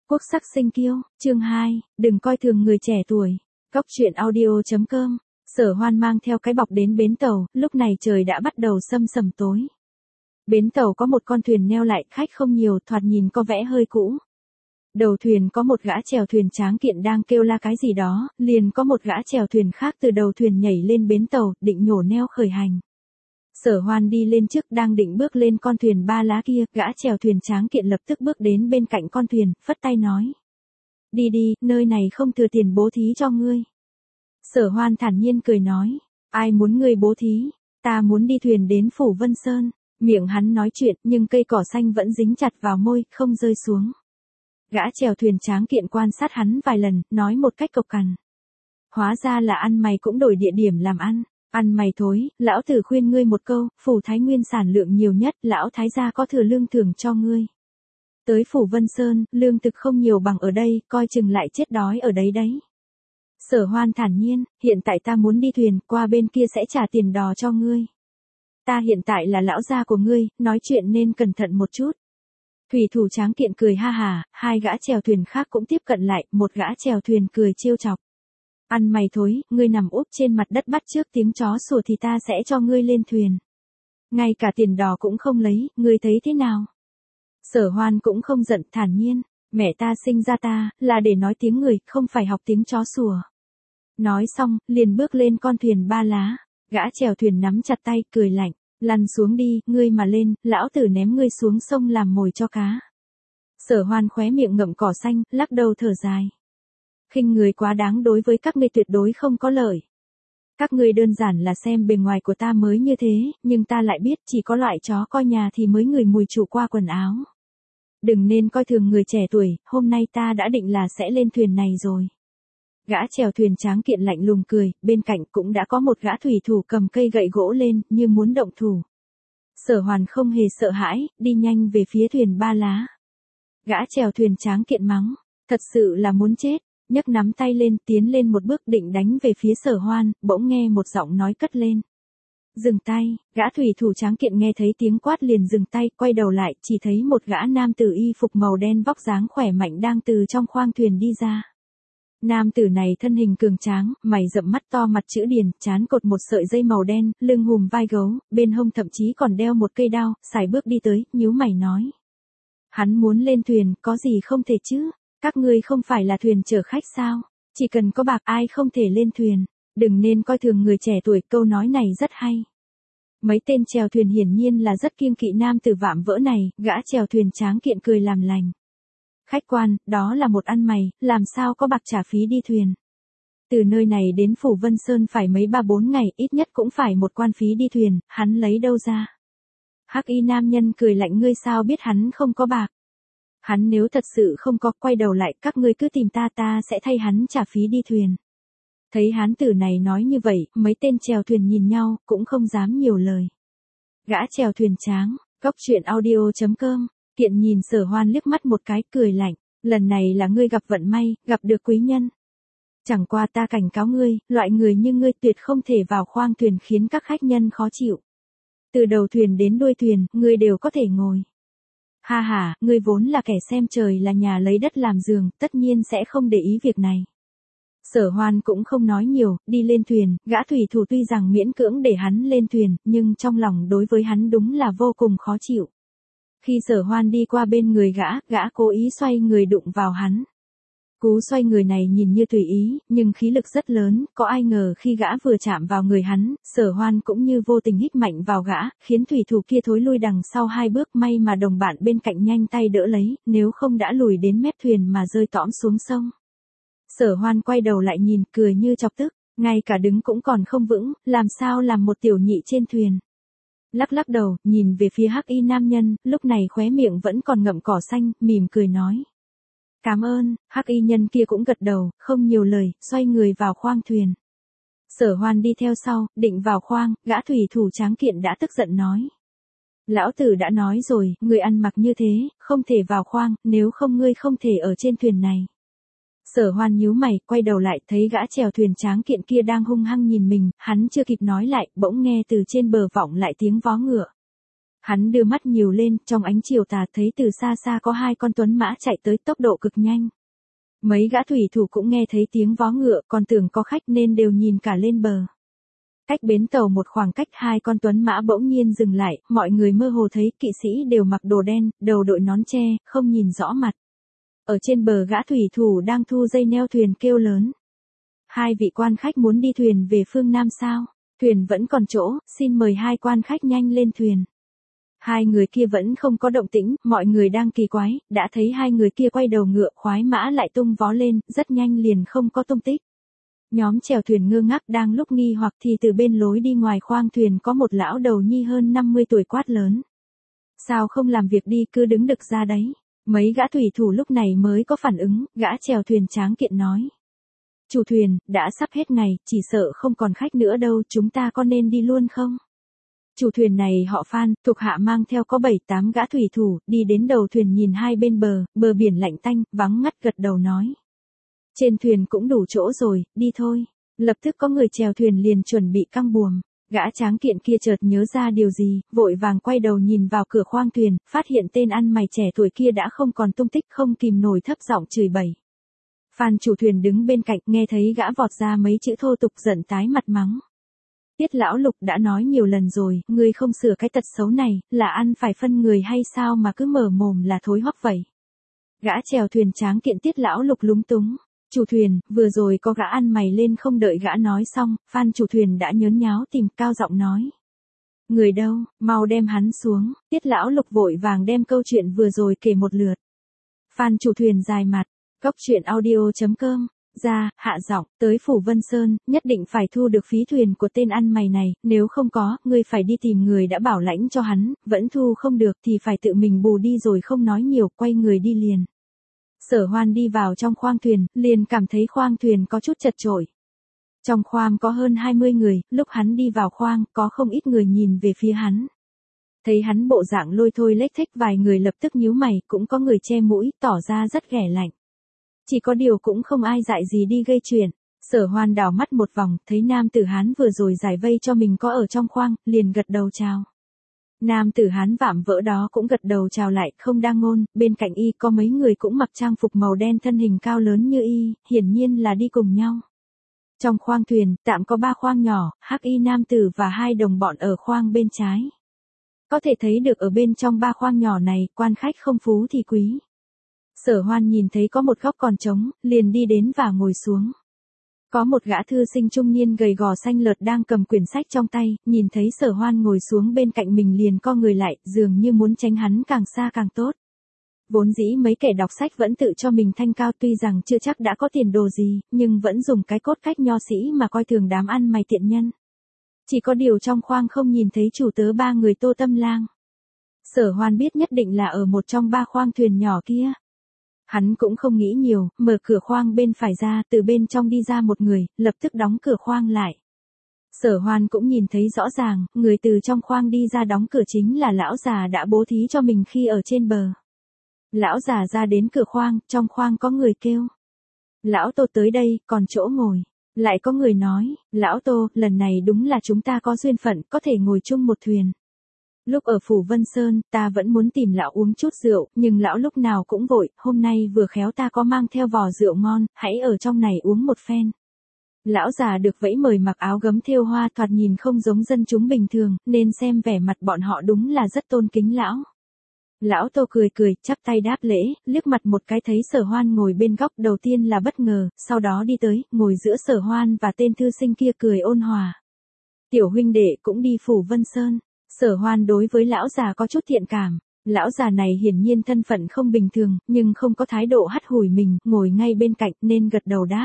Quốc sắc sinh kiêu, chương 2, đừng coi thường người trẻ tuổi. Cóc truyện audio.com. Sở Hoan mang theo cái bọc đến bến tàu, lúc này trời đã bắt đầu sâm sầm tối. Bến tàu có một con thuyền neo lại, khách không nhiều, thoạt nhìn có vẻ hơi cũ. Đầu thuyền có một gã chèo thuyền tráng kiện đang kêu la cái gì đó, liền có một gã chèo thuyền khác từ đầu thuyền nhảy lên bến tàu, định nhổ neo khởi hành. Sở Hoan đi lên trước đang định bước lên con thuyền ba lá kia, gã chèo thuyền tráng kiện lập tức bước đến bên cạnh con thuyền, phất tay nói. Đi đi, nơi này không thừa tiền bố thí cho ngươi. Sở Hoan thản nhiên cười nói, ai muốn ngươi bố thí, ta muốn đi thuyền đến Phủ Vân Sơn. Miệng hắn nói chuyện nhưng cây cỏ xanh vẫn dính chặt vào môi, không rơi xuống. Gã chèo thuyền tráng kiện quan sát hắn vài lần, nói một cách cộc cằn. Hóa ra là ăn mày cũng đổi địa điểm làm ăn. Ăn mày thối, lão tử khuyên ngươi một câu, Phủ Thái Nguyên sản lượng nhiều nhất, lão thái gia có thừa lương thưởng cho ngươi. Tới Phủ Vân Sơn, lương thực không nhiều bằng ở đây, coi chừng lại chết đói ở đấy đấy. Sở Hoan thản nhiên, hiện tại ta muốn đi thuyền, qua bên kia sẽ trả tiền đò cho ngươi. Ta hiện tại là lão gia của ngươi, nói chuyện nên cẩn thận một chút. Thủy thủ tráng kiện cười ha hà, hai gã chèo thuyền khác cũng tiếp cận lại, một gã chèo thuyền cười trêu chọc. Ăn mày thối, ngươi nằm úp trên mặt đất bắt trước tiếng chó sủa thì ta sẽ cho ngươi lên thuyền. Ngay cả tiền đò cũng không lấy, ngươi thấy thế nào? Sở Hoan cũng không giận, thản nhiên, mẹ ta sinh ra ta, là để nói tiếng người, không phải học tiếng chó sủa. Nói xong, liền bước lên con thuyền ba lá, gã chèo thuyền nắm chặt tay, cười lạnh, lăn xuống đi, ngươi mà lên, lão tử ném ngươi xuống sông làm mồi cho cá. Sở Hoan khóe miệng ngậm cỏ xanh, lắc đầu thở dài. Khinh người quá đáng đối với các ngươi tuyệt đối không có lợi. Các ngươi đơn giản là xem bề ngoài của ta mới như thế, nhưng ta lại biết chỉ có loại chó coi nhà thì mới ngửi mùi chủ qua quần áo. Đừng nên coi thường người trẻ tuổi, hôm nay ta đã định là sẽ lên thuyền này rồi. Gã chèo thuyền tráng kiện lạnh lùng cười, bên cạnh cũng đã có một gã thủy thủ cầm cây gậy gỗ lên, như muốn động thủ. Sở Hoan không hề sợ hãi, đi nhanh về phía thuyền ba lá. Gã chèo thuyền tráng kiện mắng, thật sự là muốn chết. Nhấc nắm tay lên, tiến lên một bước định đánh về phía Sở Hoan, bỗng nghe một giọng nói cất lên. Dừng tay, gã thủy thủ tráng kiện nghe thấy tiếng quát liền dừng tay, quay đầu lại, chỉ thấy một gã nam tử y phục màu đen vóc dáng khỏe mạnh đang từ trong khoang thuyền đi ra. Nam tử này thân hình cường tráng, mày rậm mắt to mặt chữ điền, trán cột một sợi dây màu đen, lưng hùm vai gấu, bên hông thậm chí còn đeo một cây đao, sải bước đi tới, nhíu mày nói. Hắn muốn lên thuyền, có gì không thể chứ? Các ngươi không phải là thuyền chở khách sao? Chỉ cần có bạc ai không thể lên thuyền. Đừng nên coi thường người trẻ tuổi, câu nói này rất hay. Mấy tên chèo thuyền hiển nhiên là rất kiêng kỵ nam tử vạm vỡ này, gã chèo thuyền tráng kiện cười làm lành. Khách quan, đó là một ăn mày, làm sao có bạc trả phí đi thuyền. Từ nơi này đến Phủ Vân Sơn phải mấy 3-4 ngày, ít nhất cũng phải một quan phí đi thuyền, hắn lấy đâu ra? Hắc y nam nhân cười lạnh, ngươi sao biết hắn không có bạc? Hắn nếu thật sự không có, quay đầu lại, các ngươi cứ tìm ta, ta sẽ thay hắn trả phí đi thuyền. Thấy hán tử này nói như vậy, mấy tên chèo thuyền nhìn nhau, cũng không dám nhiều lời. Gã chèo thuyền tráng, cóc truyện audio.com, Kiện nhìn Sở Hoan liếc mắt một cái, cười lạnh, lần này là ngươi gặp vận may, gặp được quý nhân. Chẳng qua ta cảnh cáo ngươi, loại người như ngươi tuyệt không thể vào khoang thuyền khiến các khách nhân khó chịu. Từ đầu thuyền đến đuôi thuyền, ngươi đều có thể ngồi. Ha ha, ngươi vốn là kẻ xem trời là nhà lấy đất làm giường, tất nhiên sẽ không để ý việc này. Sở Hoan cũng không nói nhiều, đi lên thuyền, gã thủy thủ tuy rằng miễn cưỡng để hắn lên thuyền, nhưng trong lòng đối với hắn đúng là vô cùng khó chịu. Khi Sở Hoan đi qua bên người gã cố ý xoay người đụng vào hắn. Cú xoay người này nhìn như tùy ý, nhưng khí lực rất lớn, có ai ngờ khi gã vừa chạm vào người hắn, Sở Hoan cũng như vô tình hít mạnh vào gã, khiến thủy thủ kia thối lui đằng sau 2 bước, may mà đồng bạn bên cạnh nhanh tay đỡ lấy, nếu không đã lùi đến mép thuyền mà rơi tõm xuống sông. Sở Hoan quay đầu lại nhìn, cười như chọc tức, ngay cả đứng cũng còn không vững, làm sao làm một tiểu nhị trên thuyền. Lắc đầu, nhìn về phía hắc y nam nhân, lúc này khóe miệng vẫn còn ngậm cỏ xanh, mỉm cười nói. Cảm ơn, hắc y nhân kia cũng gật đầu, không nhiều lời, xoay người vào khoang thuyền. Sở Hoan đi theo sau, định vào khoang, gã thủy thủ tráng kiện đã tức giận nói. Lão tử đã nói rồi, ngươi ăn mặc như thế, không thể vào khoang, nếu không ngươi không thể ở trên thuyền này. Sở Hoan nhíu mày, quay đầu lại, thấy gã chèo thuyền tráng kiện kia đang hung hăng nhìn mình, hắn chưa kịp nói lại, bỗng nghe từ trên bờ vọng lại tiếng vó ngựa. Hắn đưa mắt nhiều lên, trong ánh chiều tà thấy từ xa xa có hai con tuấn mã chạy tới tốc độ cực nhanh. Mấy gã thủy thủ cũng nghe thấy tiếng vó ngựa, còn tưởng có khách nên đều nhìn cả lên bờ. Cách bến tàu một khoảng cách, hai con tuấn mã bỗng nhiên dừng lại, mọi người mơ hồ thấy kỵ sĩ đều mặc đồ đen, đầu đội nón tre, không nhìn rõ mặt. Ở trên bờ gã thủy thủ đang thu dây neo thuyền kêu lớn. Hai vị quan khách muốn đi thuyền về phương Nam sao? Thuyền vẫn còn chỗ, xin mời hai quan khách nhanh lên thuyền. Hai người kia vẫn không có động tĩnh, mọi người đang kỳ quái, đã thấy hai người kia quay đầu ngựa, khoái mã lại tung vó lên, rất nhanh liền không có tung tích. Nhóm chèo thuyền ngơ ngác, đang lúc nghi hoặc thì từ bên lối đi ngoài khoang thuyền có một lão đầu nhi hơn 50 tuổi quát lớn. Sao không làm việc đi, cứ đứng đực ra đấy. Mấy gã thủy thủ lúc này mới có phản ứng, gã chèo thuyền tráng kiện nói. Chủ thuyền, đã sắp hết ngày, chỉ sợ không còn khách nữa đâu, chúng ta có nên đi luôn không? Chủ thuyền này họ Phan, thuộc hạ mang theo có 7-8 gã thủy thủ, đi đến đầu thuyền nhìn hai bên bờ biển lạnh tanh, vắng ngắt gật đầu nói. Trên thuyền cũng đủ chỗ rồi, đi thôi. Lập tức có người chèo thuyền liền chuẩn bị căng buồm. Gã tráng kiện kia chợt nhớ ra điều gì, vội vàng quay đầu nhìn vào cửa khoang thuyền, phát hiện tên ăn mày trẻ tuổi kia đã không còn tung tích, không kìm nổi thấp giọng chửi bậy. Phan chủ thuyền đứng bên cạnh nghe thấy gã vọt ra mấy chữ thô tục giận tái mặt mắng. Tiết lão Lục đã nói nhiều lần rồi, ngươi không sửa cái tật xấu này, là ăn phải phân người hay sao mà cứ mở mồm là thối hoắc vậy. Gã chèo thuyền tráng kiện Tiết lão Lục lúng túng. Chủ thuyền, vừa rồi có gã ăn mày lên, không đợi gã nói xong, Phan chủ thuyền đã nhớn nháo tìm cao giọng nói. Người đâu, mau đem hắn xuống. Tiết lão Lục vội vàng đem câu chuyện vừa rồi kể một lượt. Phan chủ thuyền dài mặt, cóc truyện audio.com, ra, hạ giọng, tới Phủ Vân Sơn, nhất định phải thu được phí thuyền của tên ăn mày này, nếu không có, ngươi phải đi tìm người đã bảo lãnh cho hắn, vẫn thu không được thì phải tự mình bù đi, rồi không nói nhiều, quay người đi liền. Sở Hoan đi vào trong khoang thuyền, liền cảm thấy khoang thuyền có chút chật chội. Trong khoang có hơn 20 người, lúc hắn đi vào khoang, có không ít người nhìn về phía hắn. Thấy hắn bộ dạng lôi thôi lếch thếch, vài người lập tức nhíu mày, cũng có người che mũi, tỏ ra rất ghẻ lạnh. Chỉ có điều cũng không ai dại gì đi gây chuyện. Sở Hoan đảo mắt một vòng, thấy nam tử Hán vừa rồi giải vây cho mình có ở trong khoang, liền gật đầu chào. Nam tử Hán vạm vỡ đó cũng gật đầu chào lại, không đang ngôn, bên cạnh y có mấy người cũng mặc trang phục màu đen, thân hình cao lớn như y, hiển nhiên là đi cùng nhau. Trong khoang thuyền, tạm có 3 khoang nhỏ, hắc y nam tử và 2 đồng bọn ở khoang bên trái. Có thể thấy được ở bên trong 3 khoang nhỏ này, quan khách không phú thì quý. Sở Hoan nhìn thấy có một góc còn trống, liền đi đến và ngồi xuống. Có một gã thư sinh trung niên gầy gò xanh lợt đang cầm quyển sách trong tay, nhìn thấy Sở Hoan ngồi xuống bên cạnh mình liền co người lại, dường như muốn tránh hắn càng xa càng tốt. Vốn dĩ mấy kẻ đọc sách vẫn tự cho mình thanh cao, tuy rằng chưa chắc đã có tiền đồ gì, nhưng vẫn dùng cái cốt cách nho sĩ mà coi thường đám ăn mày tiện nhân. Chỉ có điều trong khoang không nhìn thấy chủ tớ 3 người Tô Tâm Lang. Sở Hoan biết nhất định là ở một trong 3 khoang thuyền nhỏ kia. Hắn cũng không nghĩ nhiều, mở cửa khoang bên phải ra, từ bên trong đi ra một người, lập tức đóng cửa khoang lại. Sở Hoan cũng nhìn thấy rõ ràng, người từ trong khoang đi ra đóng cửa chính là lão già đã bố thí cho mình khi ở trên bờ. Lão già ra đến cửa khoang, trong khoang có người kêu. Lão Tô tới đây, còn chỗ ngồi. Lại có người nói, Lão Tô, lần này đúng là chúng ta có duyên phận, có thể ngồi chung một thuyền. Lúc ở Phủ Vân Sơn, ta vẫn muốn tìm lão uống chút rượu, nhưng lão lúc nào cũng vội, hôm nay vừa khéo ta có mang theo vò rượu ngon, hãy ở trong này uống một phen. Lão già được vẫy mời mặc áo gấm thêu hoa, thoạt nhìn không giống dân chúng bình thường, nên xem vẻ mặt bọn họ đúng là rất tôn kính lão. Lão Tô cười cười, chắp tay đáp lễ, liếc mặt một cái thấy Sở Hoan ngồi bên góc, đầu tiên là bất ngờ, sau đó đi tới, ngồi giữa Sở Hoan và tên thư sinh kia, cười ôn hòa. Tiểu huynh đệ cũng đi Phủ Vân Sơn. Sở Hoan đối với lão già có chút thiện cảm. Lão già này hiển nhiên thân phận không bình thường, nhưng không có thái độ hắt hủi mình, ngồi ngay bên cạnh nên gật đầu đáp.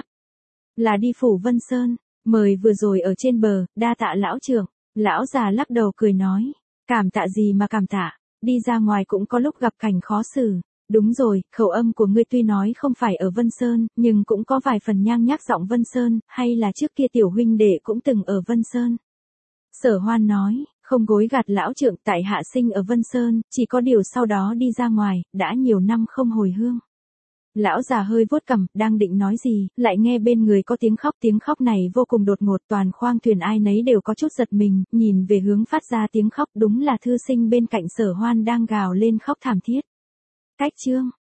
Là đi Phủ Vân Sơn, mời vừa rồi ở trên bờ, đa tạ lão trưởng. Lão già lắc đầu cười nói, cảm tạ gì mà cảm tạ, đi ra ngoài cũng có lúc gặp cảnh khó xử. Đúng rồi, khẩu âm của ngươi tuy nói không phải ở Vân Sơn, nhưng cũng có vài phần nhang nhác giọng Vân Sơn, hay là trước kia tiểu huynh đệ cũng từng ở Vân Sơn. Sở Hoan nói, không gối gạt lão trưởng, tại hạ sinh ở Vân Sơn, chỉ có điều sau đó đi ra ngoài, đã nhiều năm không hồi hương. Lão già hơi vuốt cằm, đang định nói gì, lại nghe bên người có tiếng khóc này vô cùng đột ngột, toàn khoang thuyền ai nấy đều có chút giật mình, nhìn về hướng phát ra tiếng khóc, đúng là thư sinh bên cạnh Sở Hoan đang gào lên khóc thảm thiết. Cách chương